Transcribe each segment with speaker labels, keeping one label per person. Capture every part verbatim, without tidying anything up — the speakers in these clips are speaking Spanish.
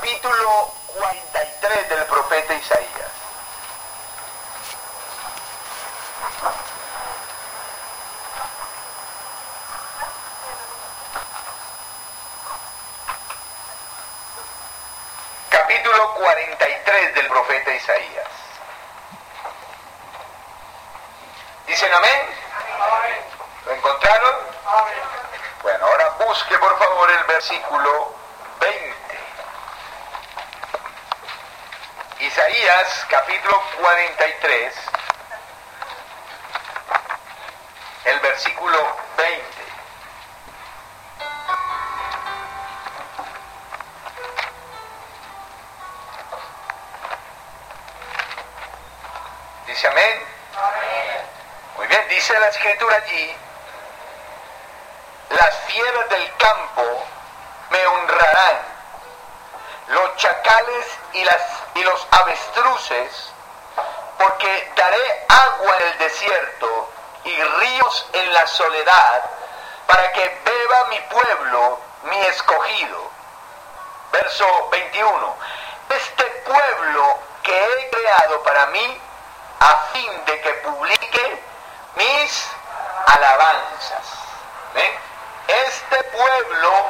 Speaker 1: capítulo cuarenta y tres del profeta Isaías. Capítulo cuarenta y tres del profeta Isaías. ¿Dicen amén? Amén. ¿Lo encontraron? Amén. Bueno, ahora busque por favor el versículo veinte. Isaías capítulo cuarenta y tres, el versículo veinte. ¿Dice amén? Amén. Muy bien, dice la escritura allí: las fieras del campo me honrarán, los chacales y, las, y los avestruces, porque daré agua en el desierto y ríos en la soledad, para que beba mi pueblo, mi escogido. Verso veintiuno. Este pueblo que he creado para mí, a fin de que publique mis alabanzas. ¿Ven? Este pueblo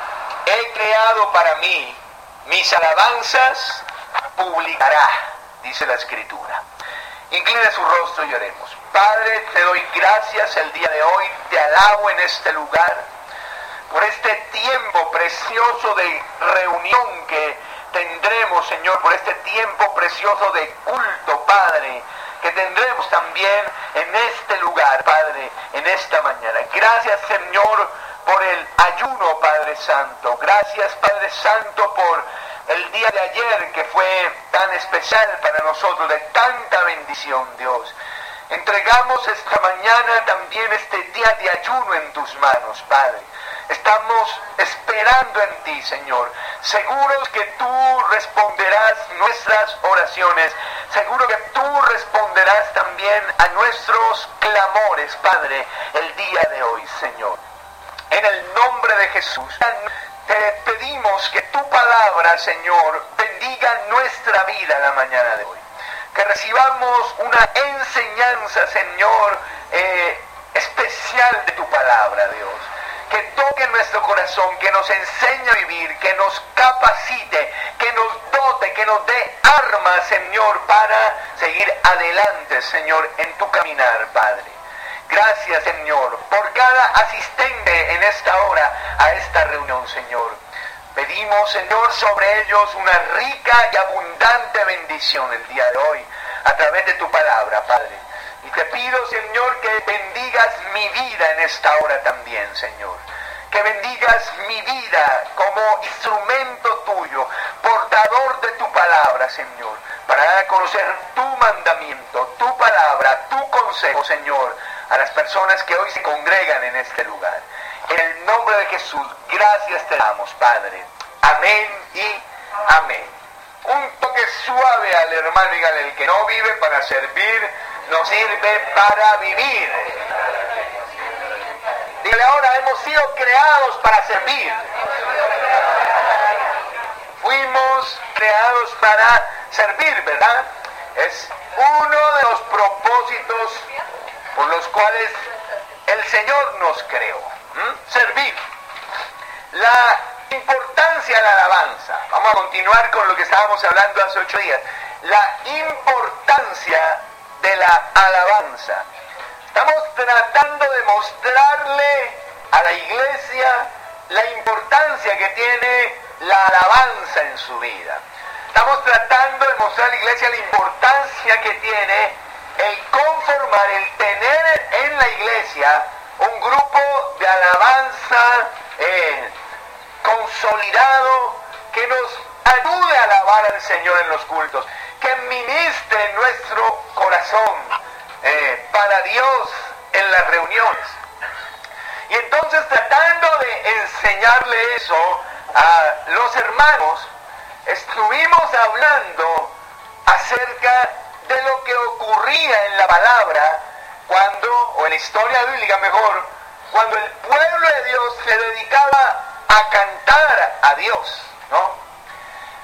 Speaker 1: he creado para mí, mis alabanzas publicará, dice la escritura. Inclina su rostro y oremos. Padre, te doy gracias el día de hoy, te alabo en este lugar, por este tiempo precioso de reunión que tendremos, Señor, por este tiempo precioso de culto, Padre, que tendremos también en este lugar, Padre, en esta mañana. Gracias, Señor, por el ayuno, Padre Santo. Gracias, Padre Santo, por el día de ayer que fue tan especial para nosotros, de tanta bendición, Dios. Entregamos esta mañana también este día de ayuno en tus manos, Padre. Estamos esperando en ti, Señor, seguros que tú responderás nuestras oraciones, seguro que tú responderás también a nuestros clamores, Padre, el día de hoy, Señor. En el nombre de Jesús, te pedimos que tu palabra, Señor, bendiga nuestra vida la mañana de hoy. Que recibamos una enseñanza, Señor, eh, especial de tu palabra, Dios. Que toque nuestro corazón, que nos enseñe a vivir, que nos capacite, que nos dote, que nos dé armas, Señor, para seguir adelante, Señor, en tu caminar, Padre. Gracias, Señor, por cada asistente en esta hora a esta reunión, Señor. Pedimos, Señor, sobre ellos una rica y abundante bendición el día de hoy, a través de tu palabra, Padre. Y te pido, Señor, que bendigas mi vida en esta hora también, Señor. Que bendigas mi vida como instrumento tuyo, portador de tu palabra, Señor, para dar a conocer tu mandamiento, tu palabra, tu consejo, Señor, a las personas que hoy se congregan en este lugar. En el nombre de Jesús, gracias te damos, Padre. Amén y amén. Un toque suave al hermano, dígale: el que no vive para servir, no sirve para vivir. Dígale ahora: hemos sido creados para servir. Fuimos creados para servir, ¿verdad? Es uno de los propósitos por los cuales el Señor nos creó. ¿Mm? Servir. La importancia de la alabanza. Vamos a continuar con lo que estábamos hablando hace ocho días. La importancia de la alabanza. Estamos tratando de mostrarle a la iglesia la importancia que tiene la alabanza en su vida. Estamos tratando de mostrar a la iglesia la importancia que tiene el conformar, el tener en la iglesia un grupo de alabanza eh, consolidado que nos ayude a alabar al Señor en los cultos, que ministre nuestro corazón eh, para Dios en las reuniones. Y entonces, tratando de enseñarle eso a los hermanos, estuvimos hablando acerca de lo que ocurría en la palabra cuando, o en la historia bíblica mejor, cuando el pueblo de Dios se dedicaba a cantar a Dios, ¿no?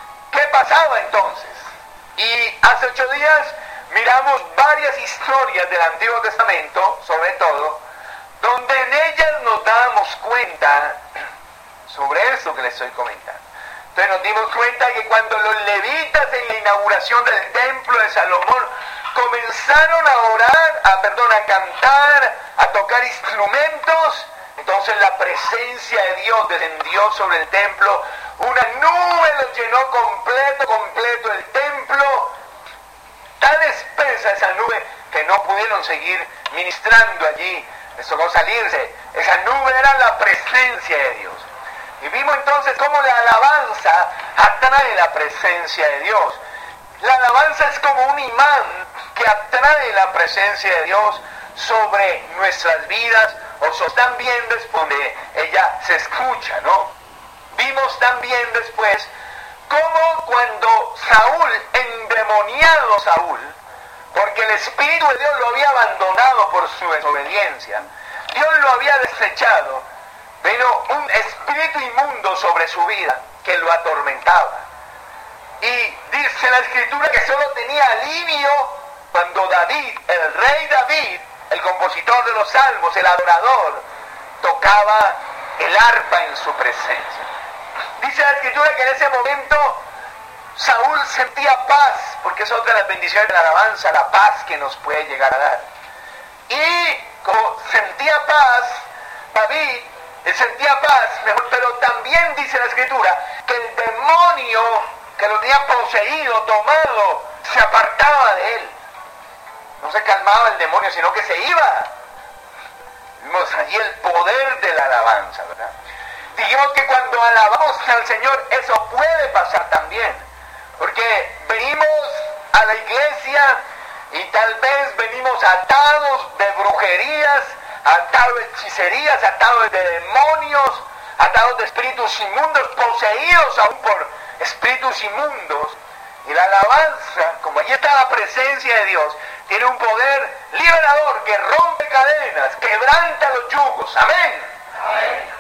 Speaker 1: pasaba entonces? Y hace ocho días miramos varias historias del Antiguo Testamento, sobre todo, donde en ellas nos damos cuenta sobre eso que les estoy comentando. Entonces nos dimos cuenta que cuando los levitas en la inauguración del templo de Salomón comenzaron a orar, a, perdón, a cantar, a tocar instrumentos, entonces la presencia de Dios descendió sobre el templo, una nube los llenó completo, completo el templo, tan espesa esa nube que no pudieron seguir ministrando allí, les tocó salirse. Esa nube era la presencia de Dios. Y vimos entonces cómo la alabanza atrae la presencia de Dios. La alabanza es como un imán que atrae la presencia de Dios sobre nuestras vidas, o so, también después de ella se escucha, ¿no? Vimos también después cómo cuando Saúl, endemoniado Saúl, porque el Espíritu de Dios lo había abandonado por su desobediencia, Dios lo había desechado, vino un espíritu inmundo sobre su vida que lo atormentaba. Y dice la Escritura que solo tenía alivio cuando David, el rey David, el compositor de los salmos, el adorador, tocaba el arpa en su presencia. Dice la Escritura que en ese momento Saúl sentía paz, porque es otra de las bendiciones de la alabanza, la paz que nos puede llegar a dar. Y como sentía paz, David, él sentía paz, mejor, pero también dice la Escritura que el demonio que lo tenía poseído, tomado, se apartaba de él. No se calmaba el demonio, sino que se iba. Vimos allí el poder de la alabanza, ¿verdad? Dijimos que cuando alabamos al Señor, eso puede pasar también. Porque venimos a la iglesia y tal vez venimos atados de brujerías, atados de hechicerías, atados de demonios, atados de espíritus inmundos, poseídos aún por espíritus inmundos. Y la alabanza, como allí está la presencia de Dios, tiene un poder liberador que rompe cadenas, quebranta los yugos. Amén. Amén.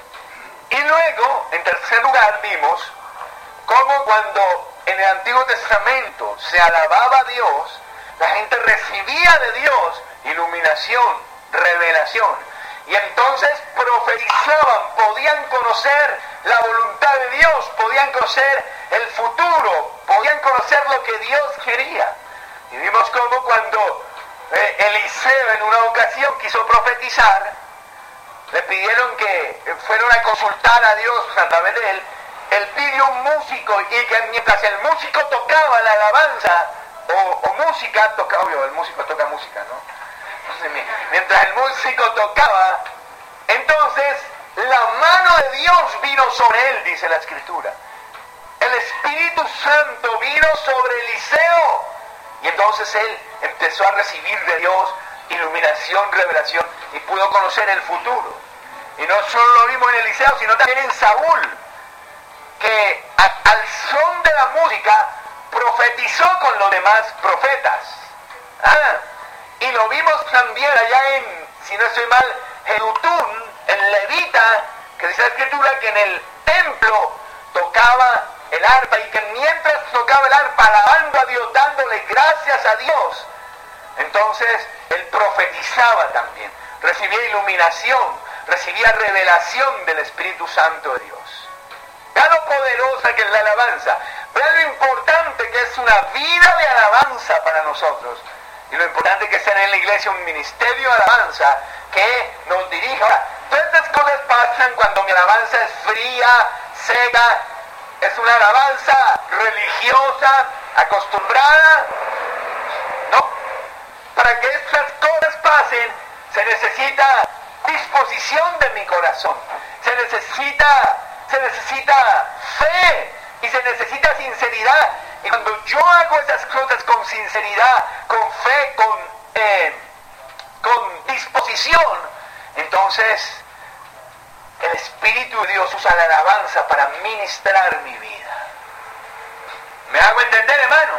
Speaker 1: Y luego, en tercer lugar, vimos cómo cuando en el Antiguo Testamento se alababa a Dios, la gente recibía de Dios iluminación, revelación, y entonces profetizaban, podían conocer la voluntad de Dios, podían conocer el futuro, podían conocer lo que Dios quería. Y vimos cómo cuando eh, Eliseo en una ocasión quiso profetizar, le pidieron que fueron a consultar a Dios a través de él. Él pidió un músico, y que mientras el músico tocaba la alabanza o, o música, tocaba, obvio, el músico toca música, ¿no? Mientras el músico tocaba, entonces la mano de Dios vino sobre él, dice la Escritura. El Espíritu Santo vino sobre Eliseo, y entonces él empezó a recibir de Dios iluminación, revelación, y pudo conocer el futuro. Y no solo lo vimos en Eliseo, sino también en Saúl, que a, al son de la música profetizó con los demás profetas. Ah, y lo vimos también allá en, si no estoy mal, Jedutún, el levita, que dice la Escritura que en el templo tocaba el arpa, y que mientras tocaba el arpa, alabando a Dios, dándole gracias a Dios, entonces él profetizaba también, recibía iluminación, recibía revelación del Espíritu Santo de Dios. Vean lo poderosa que es la alabanza, vean lo importante que es una vida de alabanza para nosotros, y lo importante que es tener en la iglesia un ministerio de alabanza que nos dirija. Ahora, todas estas cosas pasan cuando mi alabanza es fría, seca, es una alabanza religiosa, acostumbrada, ¿no? Para que estas cosas pasen, se necesita disposición de mi corazón, se necesita, se necesita fe y se necesita sinceridad. Y cuando yo hago esas cosas con sinceridad, con fe, con, eh, con disposición, entonces el Espíritu de Dios usa la alabanza para ministrar mi vida. ¿Me hago entender, hermano?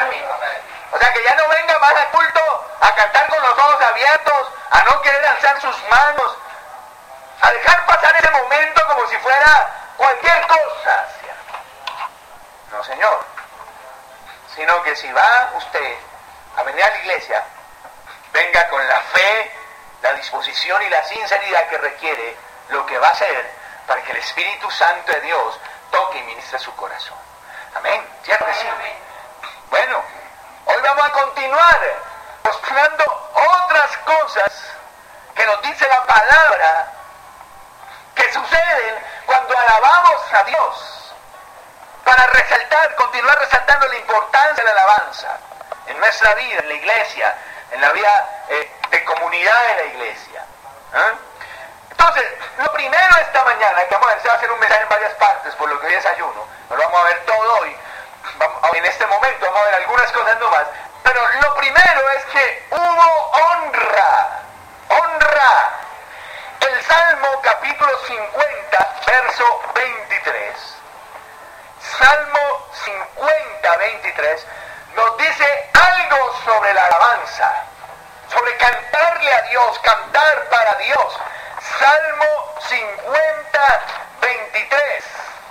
Speaker 1: O sea, que ya no venga más al culto a cantar con los ojos abiertos, a no querer alzar sus manos, a dejar pasar ese momento como si fuera cualquier cosa. No, No, señor. Sino que si va usted a venir a la iglesia, venga con la fe, la disposición y la sinceridad que requiere lo que va a hacer para que el Espíritu Santo de Dios toque y ministre su corazón. Amén. ¿Cierto que sí? Bueno, hoy vamos a continuar mostrando otras cosas que nos dice la palabra que suceden cuando alabamos a Dios, para resaltar, continuar resaltando la importancia de la alabanza en nuestra vida, en la iglesia, en la vida eh, de comunidad de la iglesia. ¿Eh? Entonces, lo primero esta mañana, que vamos a ver, se va a hacer un mensaje en varias partes, por lo que hoy es ayuno, no lo vamos a ver todo hoy, vamos, en este momento vamos a ver algunas cosas nomás, pero lo primero es que hubo honra, honra. El Salmo capítulo cincuenta, verso veintitrés, Salmo cincuenta, veintitrés, nos dice algo sobre la alabanza, sobre cantarle a Dios, cantar para Dios. Salmo cincuenta, veintitrés.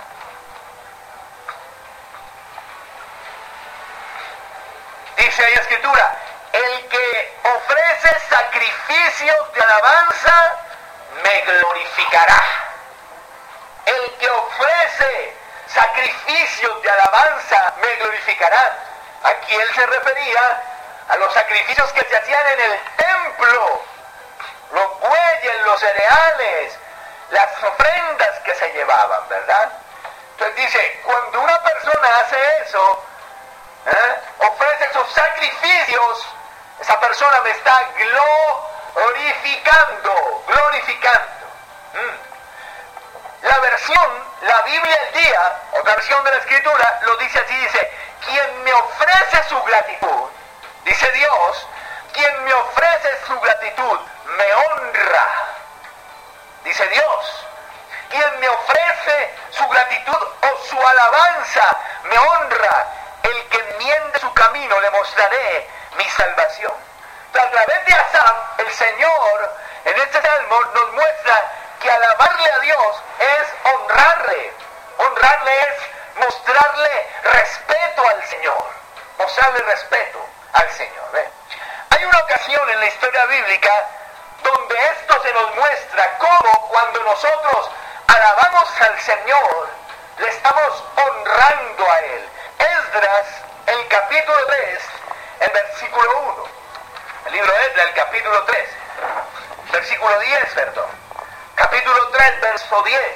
Speaker 1: Dice ahí la escritura: el que ofrece sacrificios de alabanza me glorificará. El que ofrece sacrificios de alabanza me glorificará. Aquí él se refería a los sacrificios que se hacían en el templo, los bueyes, los cereales, las ofrendas que se llevaban, ¿verdad? Entonces dice, cuando una persona hace eso, ¿eh? ofrece esos sacrificios, esa persona me está glorificando, glorificando. ¿Mm? La versión, la Biblia al día, otra versión de la Escritura, lo dice así, dice, quien me ofrece su gratitud, dice Dios, quien me ofrece su gratitud, me honra, dice Dios. Quien me ofrece su gratitud o su alabanza, me honra. El que enmiende su camino, le mostraré mi salvación. Pero a través de Asaf, el Señor, en este salmo, nos muestra que alabarle a Dios es honrarle. Honrarle es mostrarle respeto al Señor. Mostrarle respeto al Señor. ¿eh? Hay una ocasión en la historia bíblica donde esto se nos muestra, como cuando nosotros alabamos al Señor, le estamos honrando a Él. Esdras, el capítulo tres, el versículo uno. El libro de Esdras, el capítulo tres, versículo diez, perdón. Capítulo tres, verso diez.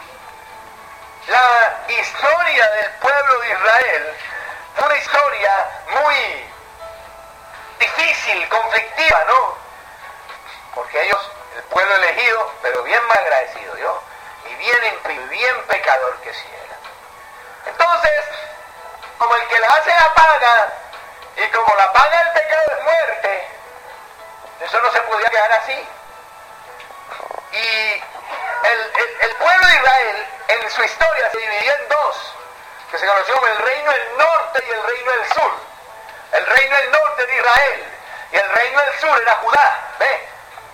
Speaker 1: La historia del pueblo de Israel fue una historia muy difícil, conflictiva, ¿no? Porque ellos, el pueblo elegido, pero bien mal agradecido, ¿yo? Y bien impío, y bien pecador que sí era. Entonces, como el que la hace la paga, y como la paga del pecado es muerte, eso no se podía quedar así. Y el, el, el pueblo de Israel, en su historia, se dividió en dos, que se conoció como el reino del norte y el reino del sur. El reino del norte de Israel, y el reino del sur era Judá, ¿ve?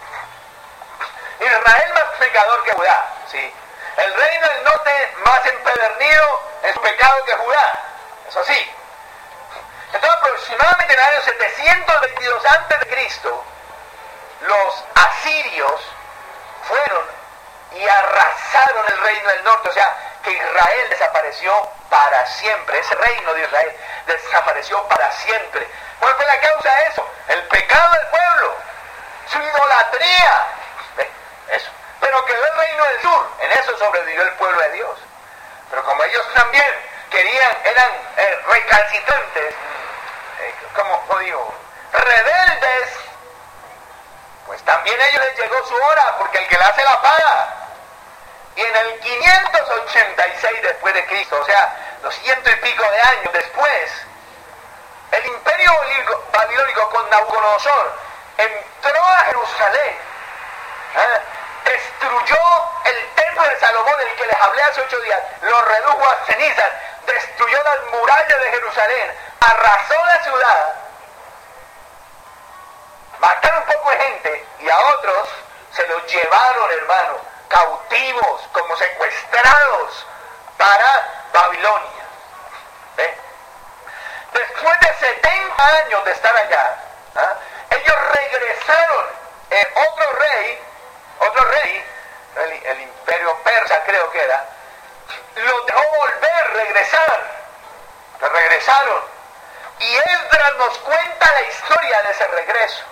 Speaker 1: Israel más pecador que Judá, ¿sí? El reino del norte más empedernido en su pecado que Judá, eso sí. Entonces, aproximadamente en el año setecientos veintidós antes de Cristo, los asirios fueron y arrasaron el reino del norte, o sea, que Israel desapareció para siempre, ese reino de Israel desapareció para siempre. ¿Cuál fue la causa de eso? El pecado del pueblo, su idolatría, ¿ve? Eso. Pero quedó el reino del sur, en eso sobrevivió el pueblo de Dios. Pero como ellos también querían, eran eh, recalcitrantes, eh, como ¿cómo digo? rebeldes, pues también a ellos les llegó su hora, porque el que la hace la paga. Y en el quinientos ochenta y seis después de Cristo, o sea, los ciento y pico de años después, el imperio babilónico con Nabucodonosor entró a Jerusalén, ¿eh? destruyó el templo de Salomón, del que les hablé hace ocho días, lo redujo a cenizas, destruyó las murallas de Jerusalén, arrasó la ciudad, mataron un poco de gente y a otros se los llevaron, hermano, cautivos, como secuestrados para Babilonia. después de setenta años de estar allá, ¿ah? ellos regresaron. Eh, otro rey, otro rey, el, el imperio persa creo que era, los dejó volver, regresar. Regresaron. Y Esdras nos cuenta la historia de ese regreso.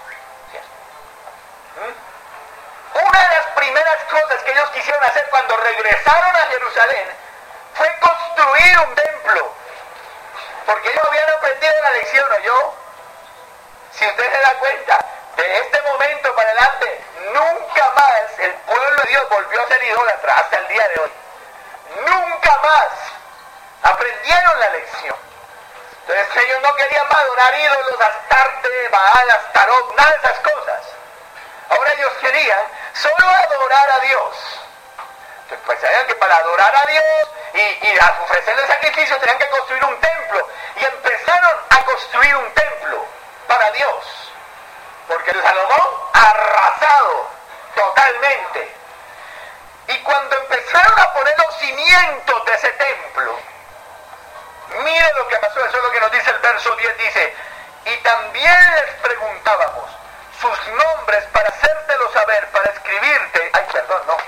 Speaker 1: ¿Mm? Una de las primeras cosas que ellos quisieron hacer cuando regresaron a Jerusalén fue construir un templo. Porque ellos habían aprendido la lección, ¿o yo? Si usted se da cuenta, de este momento para adelante, nunca más el pueblo de Dios volvió a ser idólatra hasta el día de hoy. Nunca más aprendieron la lección. Entonces ellos no querían más adorar ídolos, Astarte, Baal, Astarot, nada de esas cosas. Ahora ellos querían solo adorar a Dios. Entonces pues sabían que para adorar a Dios y, y a ofrecerle sacrificios tenían que construir un templo. Y empezaron a construir un templo para Dios. Porque el Salomón arrasado totalmente. Y cuando empezaron a poner los cimientos de ese templo, mire lo que pasó, eso es lo que nos dice el verso diez, dice, y también les preguntábamos sus nombres para hacértelo saber, para escribirte, ay perdón, no,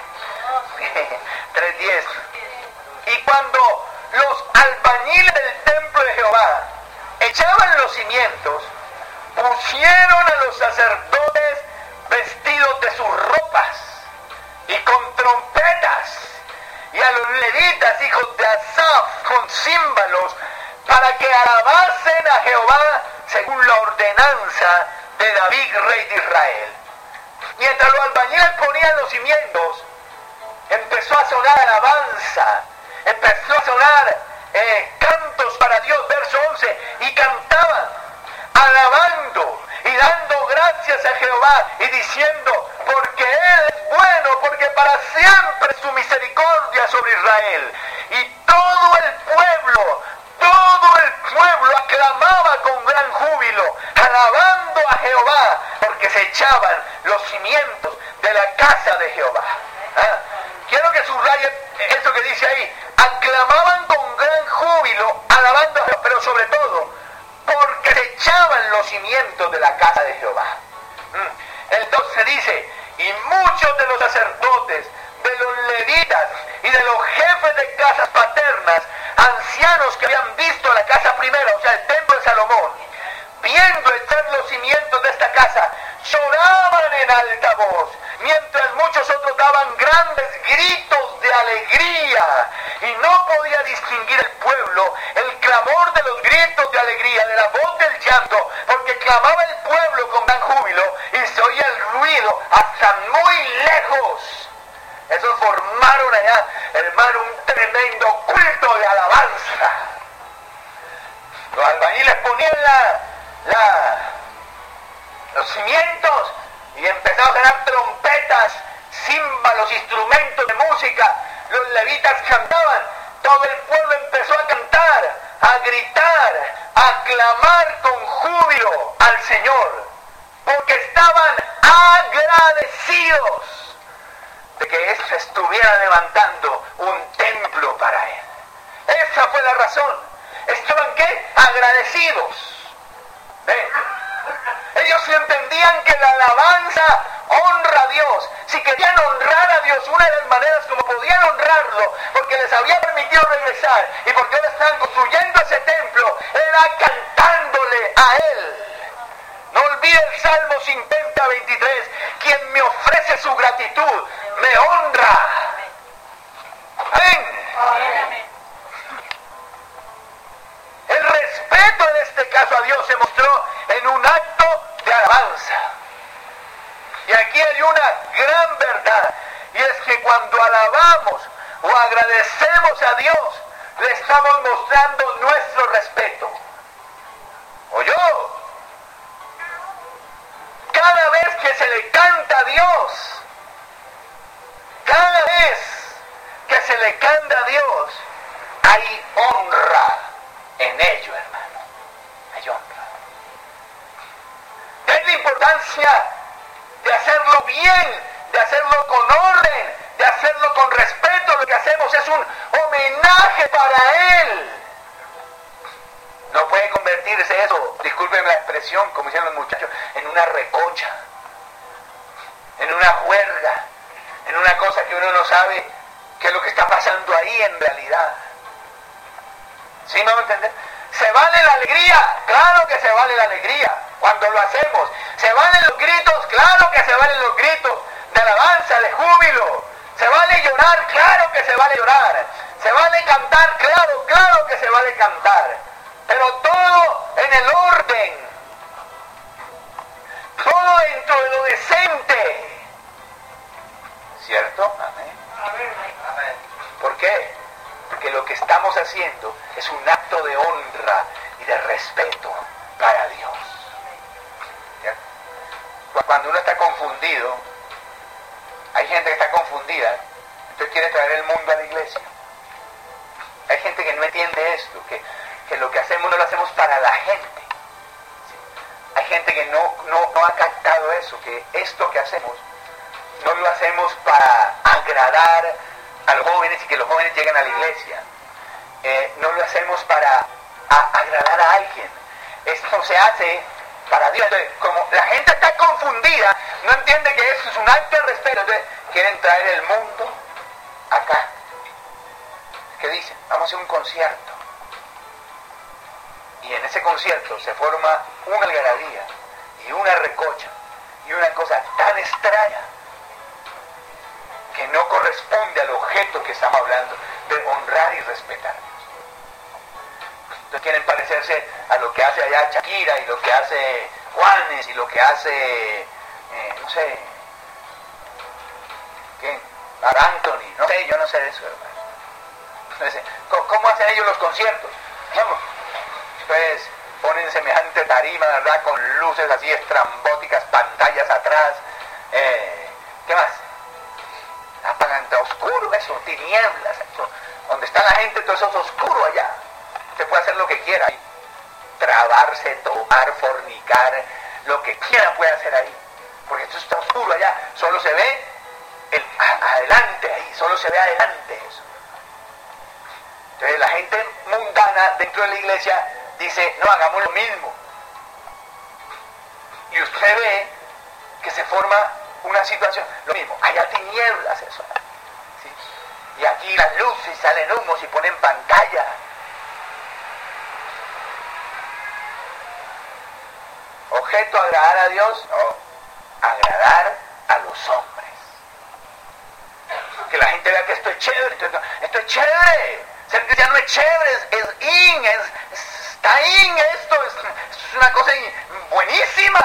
Speaker 1: tres diez, y cuando los albañiles del templo de Jehová echaban los cimientos, pusieron a los sacerdotes vestidos de sus ropas y con trompetas, y a los levitas, hijos de Asaf, con címbalos, para que alabasen a Jehová según la ordenanza de David, rey de Israel. Mientras los albañiles ponían los cimientos, empezó a sonar alabanza, empezó a sonar eh, cantos para Dios, verso once, y cantaban, alabando y dando gracias a Jehová y diciendo, porque Él es bueno, porque para siempre su misericordia sobre Israel. Y todo el pueblo, todo el pueblo aclamaba con gran júbilo, alabando a Jehová, porque se echaban los cimientos de la casa de Jehová. ¿Ah? Quiero que subraye eso que dice ahí, aclamaban con gran júbilo, alabando a Jehová, pero sobre todo, porque se echaban los cimientos de la casa de Jehová. Mm. El doce dice, y muchos de los sacerdotes, de los levitas y de los jefes de casas paternas, ancianos que habían visto la casa primera, o sea, el templo de Salomón, viendo echar los cimientos de esta casa, lloraban en alta voz, mientras muchos otros daban grandes gritos de alegría, y no podía distinguir el pueblo el clamor de los gritos de alegría, de la voz del llanto, porque clamaba el pueblo con gran júbilo, y se oía el ruido hasta muy lejos. Esos formaron allá, hermano, un tremendo culto de alabanza. Los albañiles ponían la, la, los cimientos y empezaron a sonar trompetas, címbalos, instrumentos de música. Los levitas cantaban, todo el pueblo empezó a cantar, a gritar, a clamar con júbilo al Señor, porque estaban agradecidos de que Él se estuviera levantando un templo para Él. Esa fue la razón. ¿Estaban qué? Agradecidos. ¿Ven? Ellos entendían que la alabanza honra a Dios. Si querían honrar a Dios, una de las maneras como podían honrarlo, porque les había permitido regresar y porque ahora estaban construyendo ese templo, era cantándole a Él. No olvide el Salmo cincuenta, veintitrés, quien me ofrece su gratitud, me honra. Amén. El respeto en este caso a Dios se mostró en un acto de alabanza. Y aquí hay una gran verdad, y es que cuando alabamos o agradecemos a Dios, le estamos mostrando nuestro respeto. ¿Oyó? Cada vez que se le canta a Dios, cada vez que se le canta a Dios, hay honra en ello, hermano. Hay honra. Es la importancia de hacerlo bien, de hacerlo con orden, de hacerlo con respeto. Lo que hacemos es un homenaje para Él. No puede convertir convertirse eso, discúlpenme la expresión, como dicen los muchachos, en una recocha, en una juerga, en una cosa que uno no sabe qué es lo que está pasando ahí en realidad. ¿Sí me van a entender? ¿Se vale la alegría? Claro que se vale la alegría cuando lo hacemos. ¿Se valen los gritos? Claro que se valen los gritos de alabanza, de júbilo. ¿Se vale llorar? Claro que se vale llorar. ¿Se vale cantar? Claro, claro que se vale cantar. Pero todo en el orden. Todo dentro de lo decente. ¿Cierto? Amén. Amén. ¿Por qué? Porque lo que estamos haciendo es un acto de honra y de respeto para Dios. ¿Cierto? Cuando uno está confundido, hay gente que está confundida, entonces quiere traer el mundo a la iglesia. Hay gente que no entiende esto, que, que lo que hacemos no lo hacemos para la gente. ¿Sí? Hay gente que no, no, no ha captado eso, que esto que hacemos no lo hacemos para agradar a los jóvenes y que los jóvenes lleguen a la iglesia. Eh, no lo hacemos para a, agradar a alguien. Esto se hace para Dios. Entonces, como la gente está confundida, no entiende que eso es un acto de respeto, entonces quieren traer el mundo acá. ¿Qué dicen? Vamos a hacer un concierto. Y en ese concierto se forma una algarabía y una recocha y una cosa tan extraña que no corresponde al objeto que estamos hablando, de honrar y respetar a Dios. Entonces quieren parecerse a lo que hace allá Shakira y lo que hace Juanes y lo que hace, eh, no sé, ¿quién? Mar Anthony, no sé, yo no sé de eso, hermano. Entonces, ¿cómo hacen ellos los conciertos? Vamos. Pues ponen semejante tarima, ¿verdad? Con luces así estrambóticas, pantallas atrás. Eh, ¿Qué más? Apagan, está oscuro eso, tinieblas, eso. Donde está la gente, todo eso es oscuro allá. Usted puede hacer lo que quiera ahí. Trabarse, tomar, fornicar, lo que quiera puede hacer ahí. Porque esto está oscuro allá. Solo se ve el, a, adelante ahí, solo se ve adelante eso. Entonces la gente mundana dentro de la iglesia dice, no, hagamos lo mismo. Y usted ve que se forma una situación, lo mismo, allá tinieblas eso. ¿Sí? Y aquí las luces salen humos y ponen pantalla. ¿Objeto agradar a Dios? No, agradar a los hombres. Que la gente vea que esto es chévere, esto es chévere. Ser cristiano es chévere, es, es in, es, está in esto, es, es una cosa in, buenísima.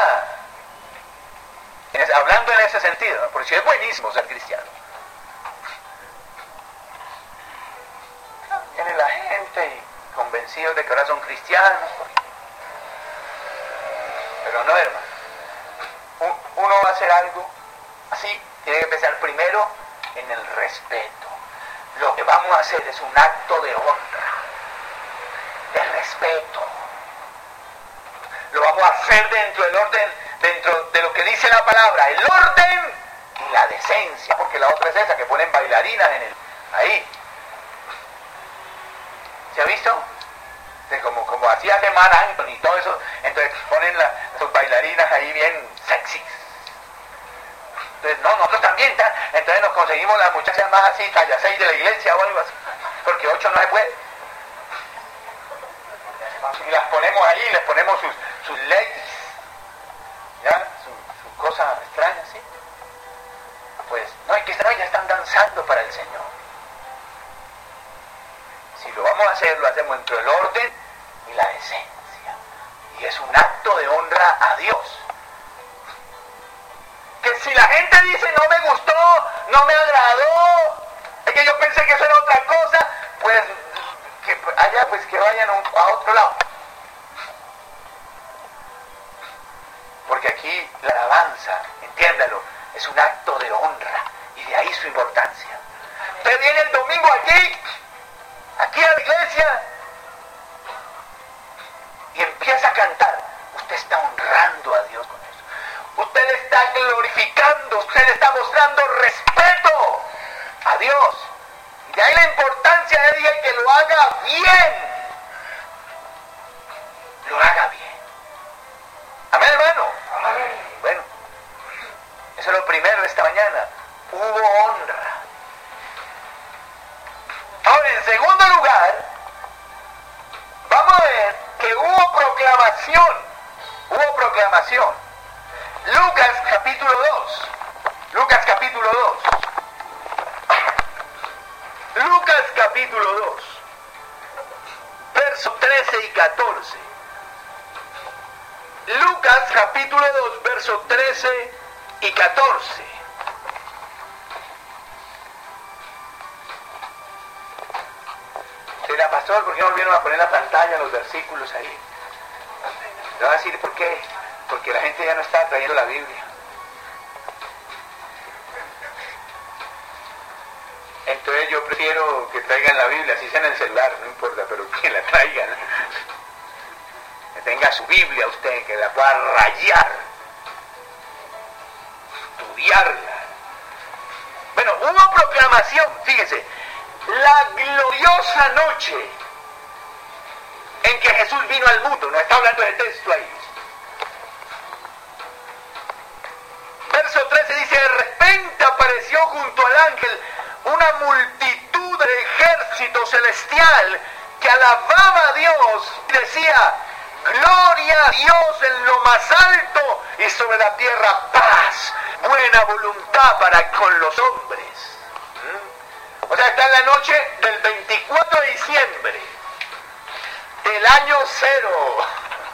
Speaker 1: Es, hablando en ese sentido, ¿no? Porque si es buenísimo ser cristiano. Viene la gente y convencidos de que ahora son cristianos. Pero no, hermano. Uno va a hacer algo así, tiene que empezar primero en el respeto. Lo que vamos a hacer es un acto de honra, de respeto. Lo vamos a hacer dentro del orden, dentro de lo que dice la palabra, el orden y la decencia, porque la otra es esa, que ponen bailarinas en el, ahí. ¿Se ha visto? De como, como hacía de Mar Anthony y todo eso, entonces ponen la, sus bailarinas ahí bien sexy. Entonces, no, nosotros también, entonces nos conseguimos las muchachas más así, talla seis de la iglesia o algo así, porque ocho no se puede. Y las ponemos ahí, les ponemos sus, sus leggings, ¿ya? Sus su cosas extrañas, ¿sí? Pues, no, hay que estar, ya están danzando para el Señor. Si lo vamos a hacer, lo hacemos entre el orden y la decencia. Y es un acto de honra a Dios. Que si la gente dice no me gustó, no me agradó, es que yo pensé que eso era otra cosa, pues que allá pues que vayan a otro lado. Porque aquí la alabanza, entiéndalo, es un acto de honra y de ahí su importancia. Usted viene el domingo aquí, aquí a la iglesia y empieza a cantar, usted está honrando a Dios con eso. Usted está glorificando, usted está mostrando respeto a Dios. Y de ahí la importancia de Dios que lo haga bien. lo haga bien. Amén, hermano. Bueno, eso es lo primero de esta mañana. Hubo honra. Ahora, en segundo lugar, vamos a ver que hubo proclamación. Hubo proclamación. Lucas capítulo dos. Lucas capítulo dos. Lucas capítulo dos. Versos trece y catorce. Lucas capítulo dos, versos trece y catorce. Será, pastor, ¿por qué no volvieron a poner la pantalla, los versículos ahí? Le voy a decir por qué. Porque la gente ya no está trayendo la Biblia. Entonces yo prefiero que traigan la Biblia, así sea en el celular, no importa, pero que la traigan. Que tenga su Biblia usted, que la pueda rayar, estudiarla. Bueno, hubo proclamación, fíjese, la gloriosa noche en que Jesús vino al mundo, nos está hablando del texto ahí. Verso trece dice, de repente apareció junto al ángel una multitud de ejército celestial que alababa a Dios y decía, gloria a Dios en lo más alto y sobre la tierra paz, buena voluntad para con los hombres. ¿Mm? O sea, está en la noche del veinticuatro de diciembre del año cero.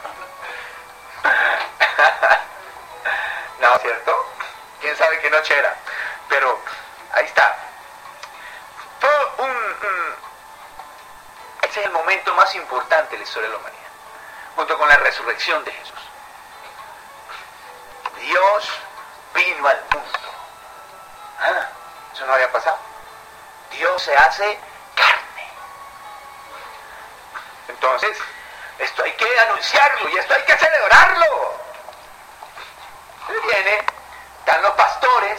Speaker 1: No, ¿cierto? ¿Quién sabe qué noche era? Pero ahí está. Todo un, un, ese es el momento más importante de la historia de la humanidad, junto con la resurrección de Jesús. Dios vino al mundo. Ah, eso no había pasado. Dios se hace carne. Entonces, esto hay que anunciarlo y esto hay que celebrarlo. Viene, están los pastores,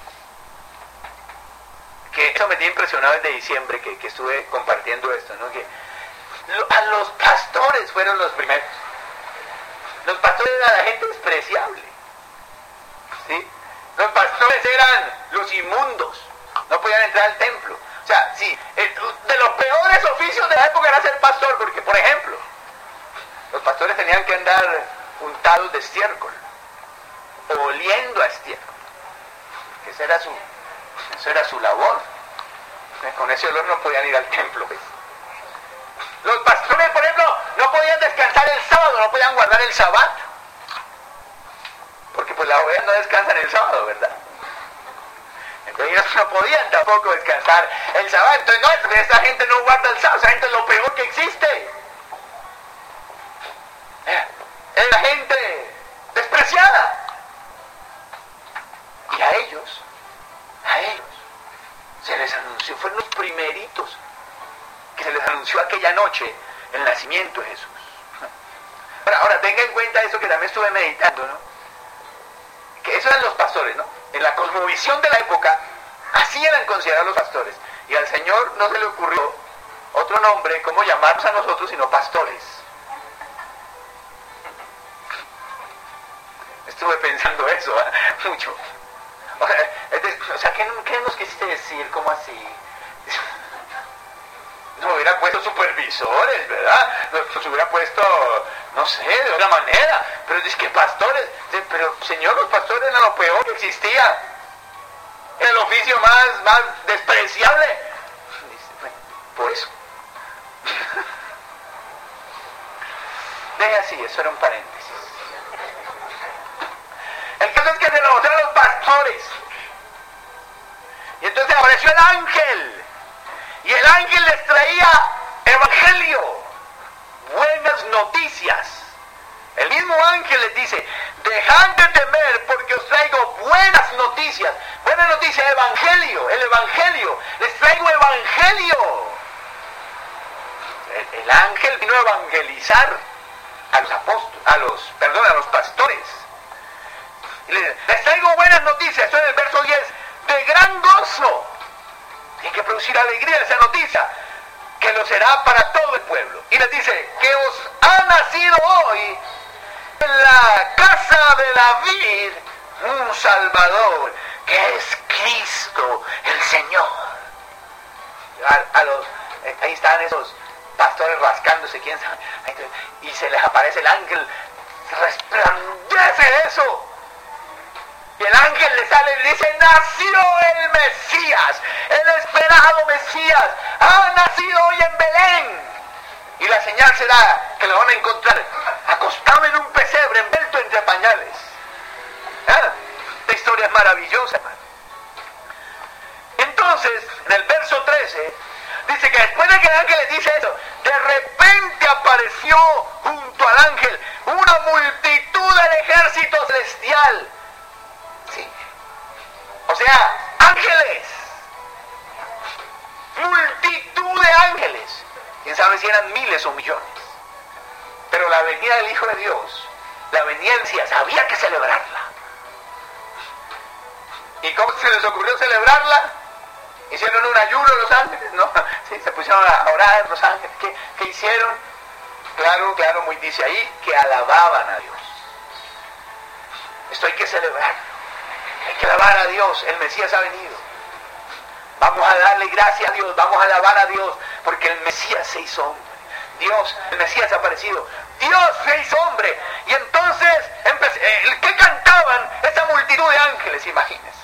Speaker 1: que eso me tiene impresionado desde diciembre que, que estuve compartiendo esto, ¿no? Que lo, a los pastores fueron los primeros. Los pastores eran la gente despreciable, ¿sí? Los pastores eran los inmundos, no podían entrar al templo. O sea, sí, el, de los peores oficios de la época era ser pastor, porque, por ejemplo, los pastores tenían que andar untados de estiércol, oliendo a estiércol. Esa era su, eso era su labor. Con ese olor no podían ir al templo, ¿ves? Los pastores, por ejemplo, no podían descansar el sábado, no podían guardar el sabbat, porque pues las ovejas no descansan el sábado, ¿verdad? Entonces ellos no podían tampoco descansar el sábado. Entonces no, esa gente no guarda el sábado, esa gente es lo peor que existe. Es la gente despreciada. Y a ellos, a ellos, se les anunció, fueron los primeritos que se les anunció aquella noche el nacimiento de Jesús. Ahora, ahora tenga en cuenta eso que también estuve meditando, ¿no? Que esos eran los pastores, ¿no? En la cosmovisión de la época, así eran considerados los pastores. Y al Señor no se le ocurrió otro nombre, como llamarnos a nosotros, sino pastores. Estuve pensando eso, ¿eh? Mucho. O sea, o sea ¿qué, ¿qué nos quisiste decir? ¿Cómo así? Nos hubiera puesto supervisores, ¿verdad? Nos hubiera puesto, no sé, de otra manera. Pero es que pastores, pero Señor, los pastores eran lo peor que existía. Era el oficio más, más despreciable. Dice, bueno, por eso. Deje así, eso era un paréntesis. El caso es que se lo mostraron los pastores. Y entonces apareció el ángel. Y el ángel les traía evangelio, buenas noticias. El mismo ángel les dice, dejad de temer porque os traigo buenas noticias. Buenas noticias, evangelio, el evangelio. Les traigo evangelio. El, el ángel vino a evangelizar a los apóstoles, a los, perdón, a los pastores. Y les, les traigo buenas noticias. Esto es el verso diez. De gran gozo. Tiene que producir alegría esa noticia. que lo será para todo el pueblo. Y les dice, que os ha nacido hoy en la casa de David un Salvador, que es Cristo el Señor. A, a los, ahí están esos pastores rascándose, quién sabe, y se les aparece el ángel, resplandece eso. Y el ángel le sale y dice, nació el Mesías, el esperado Mesías, ha nacido hoy en Belén. Y la señal será que lo van a encontrar acostado en un pesebre, envuelto entre pañales. ¿Eh? Esta historia es maravillosa, hermano. Entonces, en el verso trece, dice que después de que el ángel les dice eso, de repente apareció junto al ángel una multitud del ejército celestial. Sí. O sea, ángeles. Multitud de ángeles. Quién sabe si eran miles o millones. Pero la venida del Hijo de Dios, la venida del Mesías, había que celebrarla. ¿Y cómo se les ocurrió celebrarla? Hicieron un ayuno los ángeles, ¿no? Sí, se pusieron a orar los ángeles. ¿Qué, qué hicieron? Claro, claro, muy dice ahí, que alababan a Dios. Esto hay que celebrarlo. Hay que alabar a Dios, el Mesías ha venido. Vamos a darle gracias a Dios, vamos a alabar a Dios, porque el Mesías se hizo hombre. Dios, el Mesías ha aparecido. Dios se hizo hombre. Y entonces, eh, ¿qué cantaban esa multitud de ángeles? Imagínense.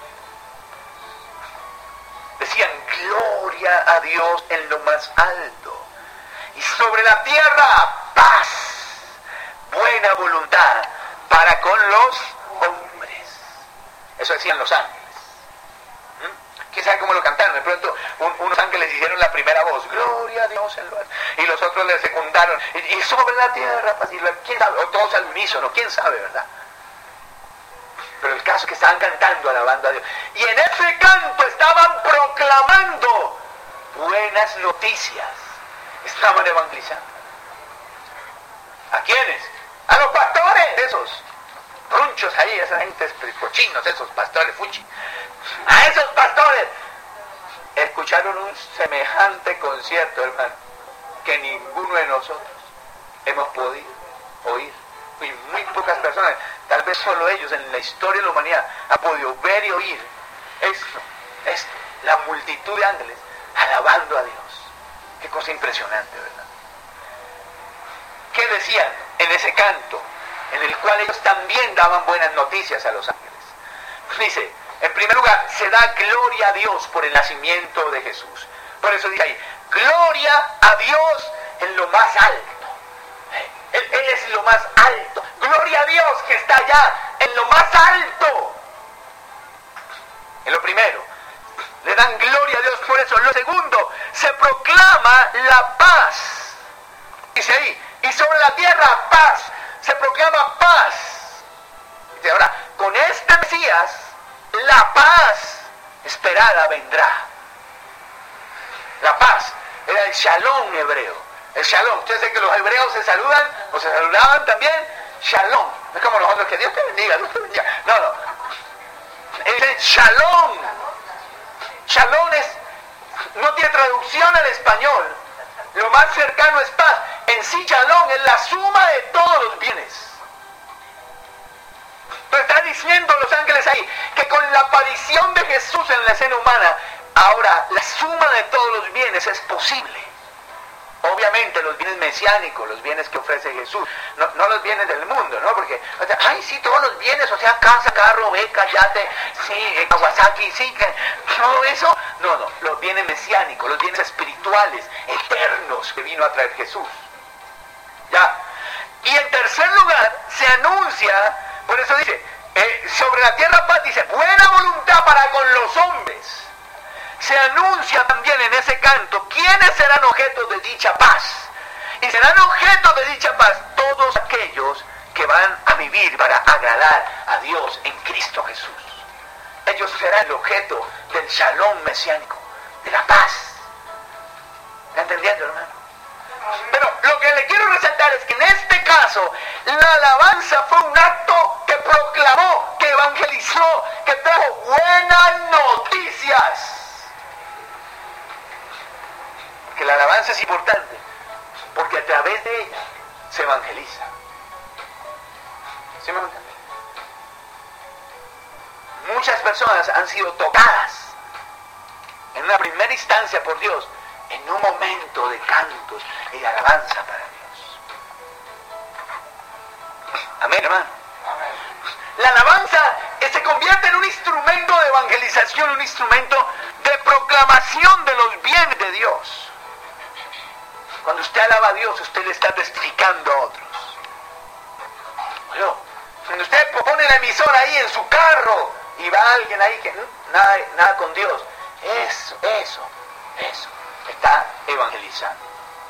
Speaker 1: Decían, gloria a Dios en lo más alto. Y sobre la tierra, paz, buena voluntad para con los hombres. Eso decían los ángeles. ¿Mm? ¿Quién sabe cómo lo cantaron? De pronto un, unos ángeles hicieron la primera voz, gloria a Dios en lo alto, y los otros le secundaron, y, y sobre la tierra, paz, y la, ¿quién sabe? O todos al unísono, ¿quién sabe, verdad? Pero el caso es que estaban cantando, alabando a Dios. Y en ese canto estaban proclamando buenas noticias. Estaban evangelizando. ¿A quiénes? A los pastores, esos trunchos ahí, esa gente cochinos, esos pastores fuchi. A esos pastores. Escucharon un semejante concierto, hermano, que ninguno de nosotros hemos podido oír. Y muy pocas personas, tal vez solo ellos en la historia de la humanidad, han podido ver y oír esto, esto, la multitud de ángeles alabando a Dios. Qué cosa impresionante, ¿verdad? ¿Qué decían en ese canto, en el cual ellos también daban buenas noticias a los ángeles? Dice, en primer lugar, se da gloria a Dios por el nacimiento de Jesús. Por eso dice ahí, gloria a Dios en lo más alto. Él, él es lo más alto. Gloria a Dios que está allá en lo más alto. En lo primero, le dan gloria a Dios por eso. Lo segundo, se proclama la paz. Dice ahí, y sobre la tierra paz. Se proclama paz. Dice ahora, con este Mesías, la paz esperada vendrá. La paz era el shalom hebreo. El shalom, ustedes saben que los hebreos se saludan, o se saludaban también, shalom. No es como nosotros, que Dios te bendiga, Dios te bendiga. No, no. Es el shalom. Shalom es, no tiene traducción al español. Lo más cercano es paz. En sí, shalom es la suma de todos los bienes. Pero están diciendo los ángeles ahí, que con la aparición de Jesús en la escena humana, ahora la suma de todos los bienes es posible. Obviamente los bienes mesiánicos, los bienes que ofrece Jesús, no, no los bienes del mundo, ¿no? Porque, o sea, ay, sí, todos los bienes, o sea, casa, carro, beca, yate, sí, Kawasaki, sí, que, todo eso, no, no, los bienes mesiánicos, los bienes espirituales, eternos, que vino a traer Jesús. ¿Ya? Y en tercer lugar, se anuncia, por eso dice, eh, sobre la tierra paz, dice, buena voluntad para con los hombres. Se anuncia también en ese canto quiénes serán objetos de dicha paz. Y serán objetos de dicha paz todos aquellos que van a vivir para agradar a Dios en Cristo Jesús. Ellos serán el objeto del shalom mesiánico, de la paz. ¿Está entendiendo, hermano? Pero lo que le quiero resaltar es que en este caso la alabanza fue un acto que proclamó, que evangelizó, que trajo buenas noticias. Que la la alabanza es importante, porque a través de ella se evangeliza. ¿Sí me entienden? Muchas personas han sido tocadas en una primera instancia por Dios, en un momento de cantos y de alabanza para Dios. Amén, hermano. La alabanza se convierte en un instrumento de evangelización, un instrumento de proclamación de los bienes de Dios. Cuando usted alaba a Dios, usted le está testificando a otros. Bueno, cuando usted pone la emisora ahí en su carro y va alguien ahí que nada, nada con Dios, eso, eso, eso, está evangelizando.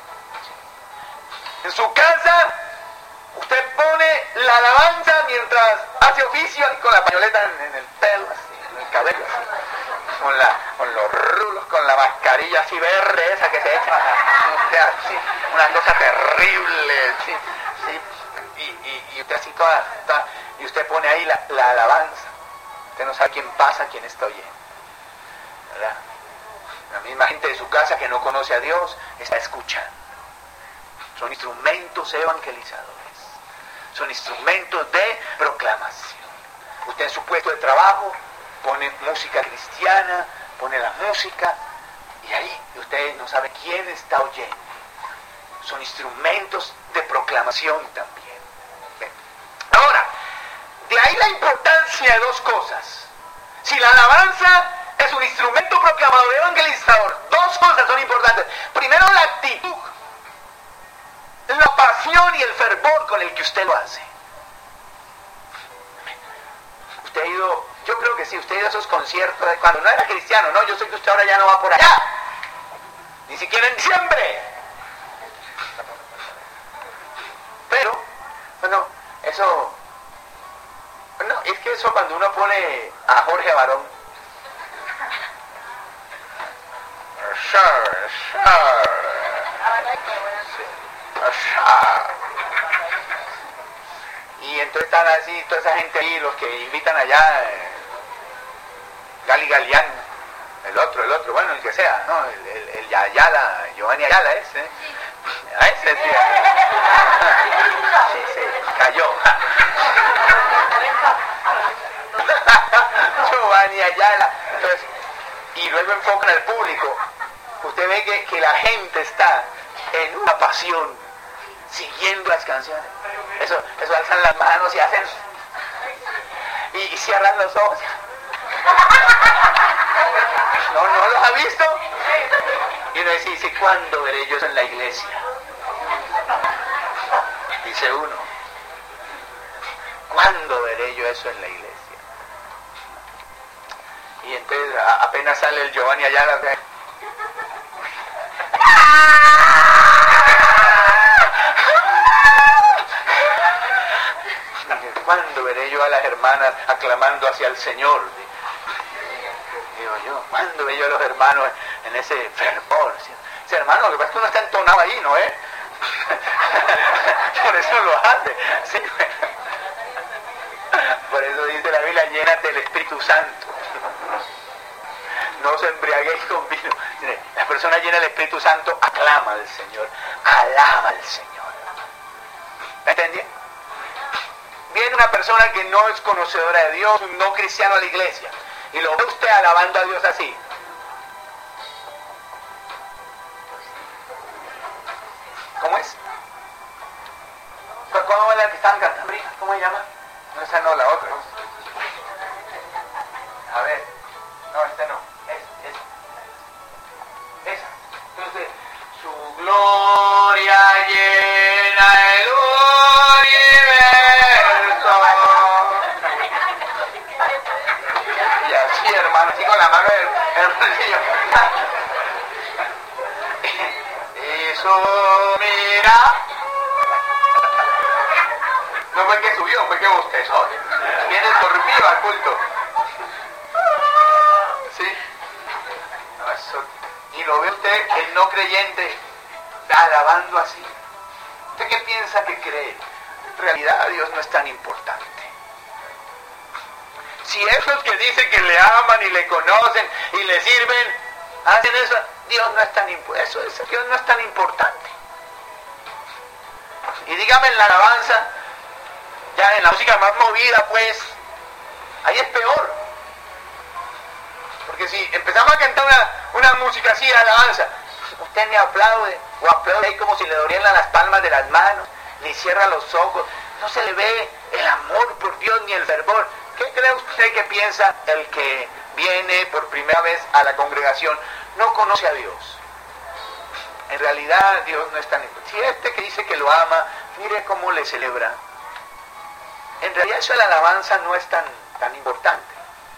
Speaker 1: En su casa, usted pone la alabanza mientras hace oficio y con la pañoleta en, en el pelo, así, en el cabello, así, con, la, con los rulos, con la mascarilla así verde esa que se echa, o sea, así, una cosa terrible, sí, sí, y, y, y usted así toda, toda, y usted pone ahí la, la alabanza. Usted no sabe quién pasa, quién está oyendo, ¿verdad? La misma gente de su casa que no conoce a Dios está escuchando. Son instrumentos evangelizadores. Son instrumentos de proclamación. Usted en su puesto de trabajo pone música cristiana, pone la música, y ahí usted no sabe quién está oyendo. Son instrumentos de proclamación también. Bien. Ahora, de ahí la importancia de dos cosas. Si la alabanza es un instrumento proclamador evangelizador, dos cosas son importantes. Primero, la actitud, la pasión y el fervor con el que usted lo hace. Usted ha ido, yo creo que sí, usted ha ido a esos conciertos de cuando no era cristiano, no, yo sé que usted ahora ya no va por allá, ni siquiera en diciembre. Pero, bueno, eso, no, es que eso cuando uno pone a Jorge Barón, sure, sure. Y entonces están así, toda esa gente ahí, los que invitan allá, eh, Gali Galián, el otro, el otro, bueno, el que sea, ¿no? El, el, el Ayala, Giovanni Ayala ese, ¿eh? A ese, sí. Sí, sí, cayó. Giovanni Ayala. Entonces, y luego enfocan al público. Usted ve que, que la gente está en una pasión, siguiendo las canciones. Eso, eso alzan las manos y hacen, y, y cierran los ojos. ¿No, no los ha visto? Y uno dice, dice, ¿cuándo veré yo eso en la iglesia? Dice uno, ¿cuándo veré yo eso en la iglesia? Y entonces a, apenas sale el Giovanni Ayala, ¿cuándo veré yo a las hermanas aclamando hacia el Señor? Digo yo, ¿cuándo veré yo a los hermanos en ese fervor? Ese hermano, lo que pasa es que uno está entonado ahí, ¿no es? Por eso lo hace. ¿Sí? Por eso dice la Biblia, llénate del Espíritu Santo. No os embriaguéis con vino. La persona llena del Espíritu Santo aclama al Señor, alaba al Señor. ¿Me entendí? Viene una persona que no es conocedora de Dios, un no cristiano a la iglesia, y lo ve usted alabando a Dios así. ¿Cómo es? ¿Cómo es la que están cantando? ¿Cómo se llama? No, esa no, la otra. A ver, no, esta no. Es, es. Esa. Entonces, su gloria llena el universo. Y así, hermano, así con la mano del bolsillo. Eso, mira. No fue que subió, fue que bostezó. Viene dormido al culto. ¿Sí? No, eso. Y lo ve usted, el no creyente, alabando así. ¿Usted qué piensa que cree? En realidad Dios no es tan importante. Si esos que dicen que le aman y le conocen y le sirven, hacen eso, Dios no es tan importante. Eso es, Dios no es tan importante. Y dígame en la alabanza, ya en la música más movida, pues, ahí es peor. Porque si empezamos a cantar una, una música así de alabanza, usted me aplaude, o aplaude ahí como si le dolieran las palmas de las manos, ni cierra los ojos, no se le ve el amor por Dios ni el fervor. ¿Qué cree usted que piensa el que viene por primera vez a la congregación? No conoce a Dios. En realidad Dios no es tan importante. Si este que dice que lo ama, mire cómo le celebra. En realidad eso de la alabanza no es tan, tan importante.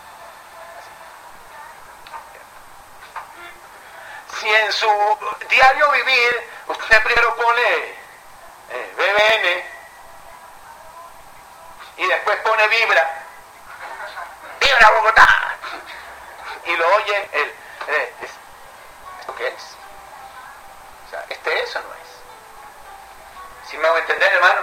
Speaker 1: Si en su diario vivir usted primero pone eh, B B N y después pone Vibra, Vibra Bogotá, y lo oye, el, eh, es, ¿esto qué es? O sea, ¿este es o no es? ¿Sí me hago entender, hermano?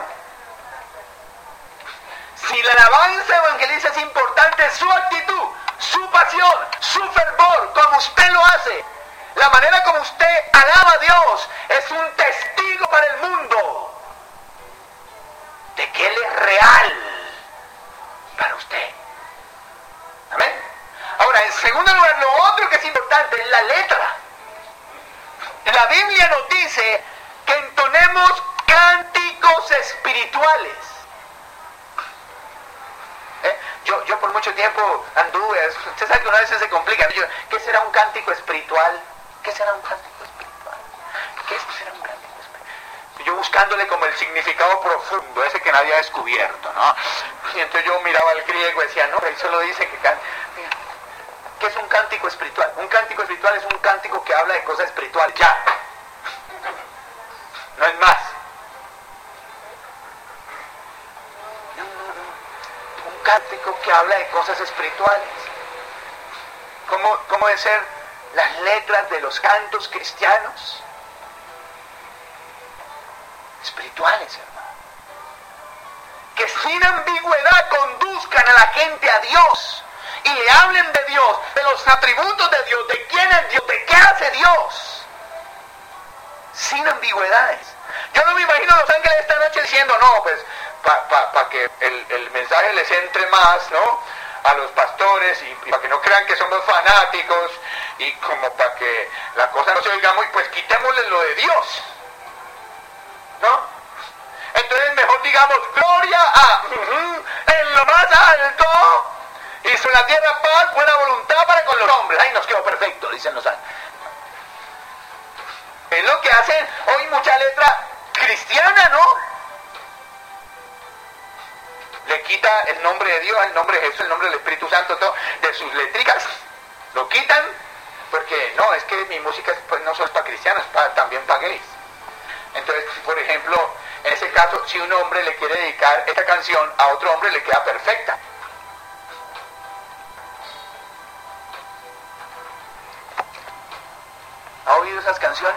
Speaker 1: Si la alabanza evangeliza es importante, su actitud, su pasión, su fervor, como usted lo hace, la manera como usted alaba a Dios, es un testigo para el mundo de que Él es real para usted. ¿Amén? Ahora, en segundo lugar, lo otro que es importante es la letra. La Biblia nos dice que entonemos cánticos espirituales. ¿Eh? Yo, yo por mucho tiempo anduve, usted sabe que una vez se complica. Yo, ¿qué será un cántico espiritual? ¿Qué será un cántico espiritual? ¿Qué será un cántico espiritual? Yo buscándole como el significado profundo, ese que nadie ha descubierto, ¿no? Y entonces yo miraba al griego y decía, no, ahí solo dice que can... ¿Qué es un cántico espiritual? Un cántico espiritual es un cántico que habla de cosas espirituales, ya. No es más. No, no, no. Un cántico que habla de cosas espirituales. ¿Cómo, cómo de ser las letras de los cantos cristianos? Espirituales, hermano. Que sin ambigüedad conduzcan a la gente a Dios y le hablen de Dios, de los atributos de Dios, de quién es Dios, de qué hace Dios, sin ambigüedades. Yo no me imagino a los ángeles esta noche diciendo, no, pues, para pa, pa que el, el mensaje les entre más, ¿no?, a los pastores, y, y para que no crean que somos fanáticos, y como para que la cosa no se oiga muy, pues quitémosle lo de Dios, ¿no? Entonces mejor digamos, gloria a, uh-huh, en lo más alto, y sobre la tierra paz, buena voluntad para con los hombres. Ahí nos quedó perfecto, dicen los ángeles. Es lo que hacen hoy mucha letra cristiana, ¿no? Le quita el nombre de Dios, el nombre de Jesús, el nombre del Espíritu Santo, todo, de sus letricas. Lo quitan, porque no, es que mi música pues, no solo es para cristianos, para, también para gays. Entonces, por ejemplo, en ese caso, si un hombre le quiere dedicar esta canción a otro hombre, le queda perfecta. ¿Ha oído esas canciones?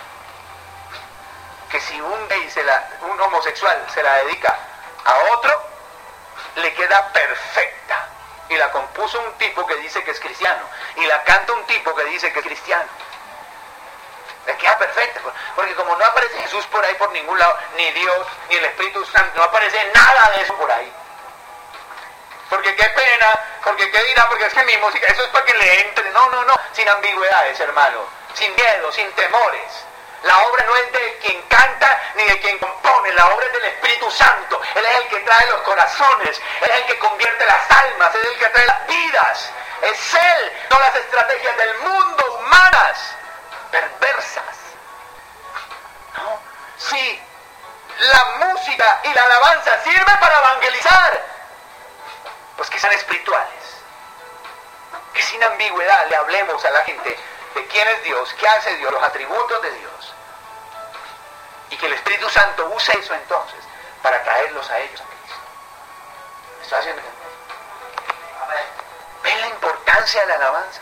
Speaker 1: Que si un gay, se la, un homosexual se la dedica a otro, le queda perfecta. Y la compuso un tipo que dice que es cristiano. Y la canta un tipo que dice que es cristiano. Le queda perfecta. Porque como no aparece Jesús por ahí por ningún lado, ni Dios, ni el Espíritu Santo, no aparece nada de eso por ahí. Porque qué pena, porque qué dirá, porque es que mi música, eso es para que le entre. No, no, no, sin ambigüedades, hermano. Sin miedo, sin temores. La obra no es de quien canta ni de quien compone, la obra es del Espíritu Santo. Él es el que trae los corazones, Él es el que convierte las almas, Él es el que trae las vidas. Es Él, no las estrategias del mundo humanas, perversas. ¿No? Si la música y la alabanza sirven para evangelizar, pues que sean espirituales. Que sin ambigüedad le hablemos a la gente de quién es Dios, qué hace Dios, los atributos de Dios. Y que el Espíritu Santo use eso entonces para traerlos a ellos a Cristo. ¿Me está haciendo entender? ¿Ven la importancia de la alabanza?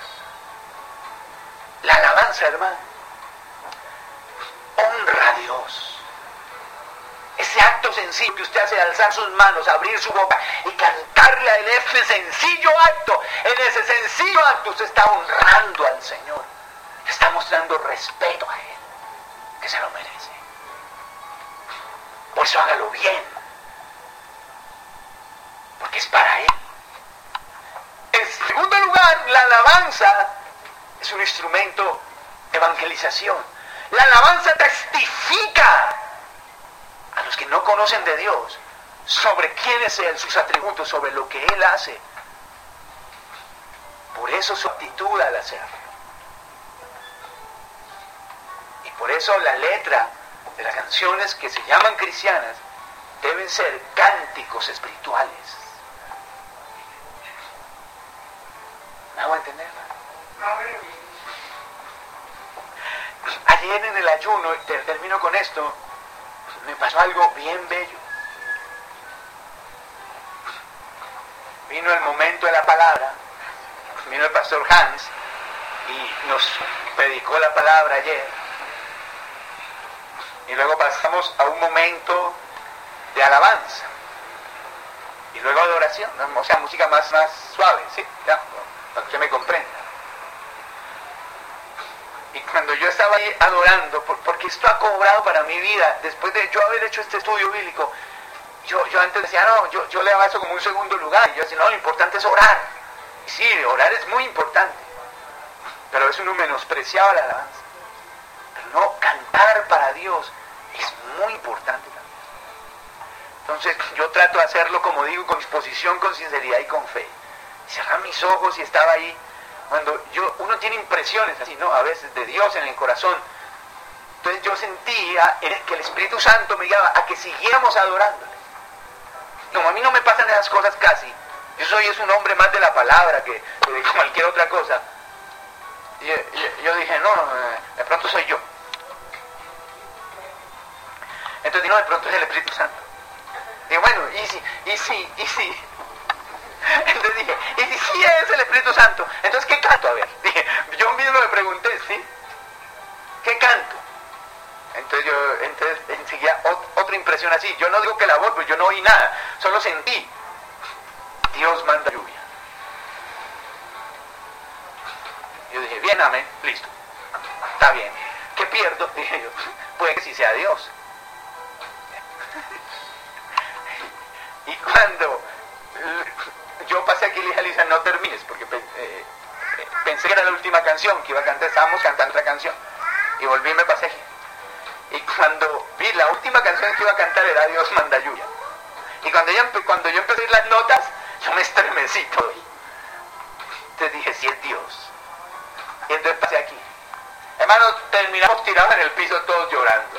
Speaker 1: La alabanza, hermano, honra a Dios. Ese acto sencillo que usted hace de alzar sus manos, abrir su boca y cantarle a Él, ese sencillo acto, en ese sencillo acto usted está honrando al Señor. Está está mostrando respeto a Él, que se lo merece. Por eso hágalo bien, porque es para Él. En segundo lugar, la alabanza es un instrumento de evangelización. La alabanza testifica a los que no conocen de Dios sobre quién es Él, sus atributos, sobre lo que Él hace. Por eso su actitud al hacerlo. Y por eso la letra de las canciones que se llaman cristianas deben ser cánticos espirituales. ¿Me hago entender? Ayer en el ayuno, termino con esto, me pasó algo bien bello. Vino el momento de la palabra, vino el pastor Hans y nos predicó la palabra ayer. Y luego pasamos a un momento de alabanza. Y luego adoración, ¿no? O sea, música más, más suave, ¿sí? Ya, para que usted me comprenda. Y cuando yo estaba ahí adorando, porque esto ha cobrado para mi vida, después de yo haber hecho este estudio bíblico, yo, yo antes decía, no, yo, yo le daba eso como un segundo lugar. Y yo decía, no, lo importante es orar. Y sí, orar es muy importante, pero eso no menospreciaba la alabanza. Pero no, cantar para Dios es muy importante también. Entonces yo trato de hacerlo, como digo, con disposición, con sinceridad y con fe. Cerrar mis ojos y estaba ahí. Cuando yo, uno tiene impresiones así, ¿no? A veces de Dios en el corazón. Entonces yo sentía que el Espíritu Santo me guiaba a que siguiéramos adorándole. No, a mí no me pasan esas cosas casi. Yo soy es un hombre más de la palabra que, que de cualquier otra cosa. Y yo, yo, yo dije, no, de pronto soy yo. Entonces dije, no, de pronto es el Espíritu Santo. Dije, bueno, y si, y si, y si. Entonces dije, ¿y si sí es el Espíritu Santo? Entonces, ¿qué canto? A ver, dije, yo mismo me pregunté, ¿sí? ¿Qué canto? Entonces yo, entonces enseguida ot, otra impresión así. Yo no digo que la voz, pues yo no oí nada, solo sentí. Dios manda lluvia. Yo dije, bien, amén, listo. Está bien. ¿Qué pierdo? Dije yo, puede que sí sea Dios. Y cuando yo pasé aquí y le dije a Lisa, no termines, porque eh, pensé que era la última canción que iba a cantar, estábamos cantando otra canción. Y volví y me pasé aquí. Y cuando vi la última canción que iba a cantar era Dios manda lluvia. Y cuando yo, cuando yo empecé a ir las notas, yo me estremecí todo. Entonces dije, sí es Dios. Y entonces pasé aquí. Hermanos, terminamos tirados en el piso todos llorando.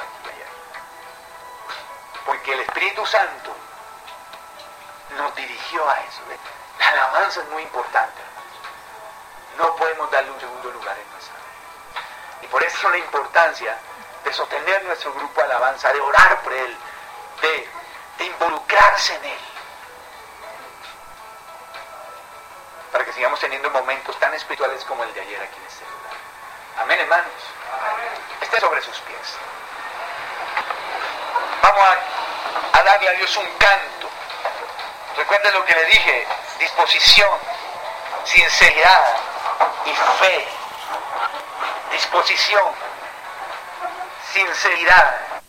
Speaker 1: Porque el Espíritu Santo nos dirigió a eso. ¿Ves? La alabanza es muy importante. No podemos darle un segundo lugar en nuestra vida. Y por eso la importancia de sostener nuestro grupo de alabanza, de orar por él, de, de involucrarse en él. Para que sigamos teniendo momentos tan espirituales como el de ayer aquí en este lugar. Amén, hermanos. Esté sobre sus pies. Vamos a, a darle a Dios un canto. Recuerden lo que le dije, disposición, sinceridad y fe. Disposición, sinceridad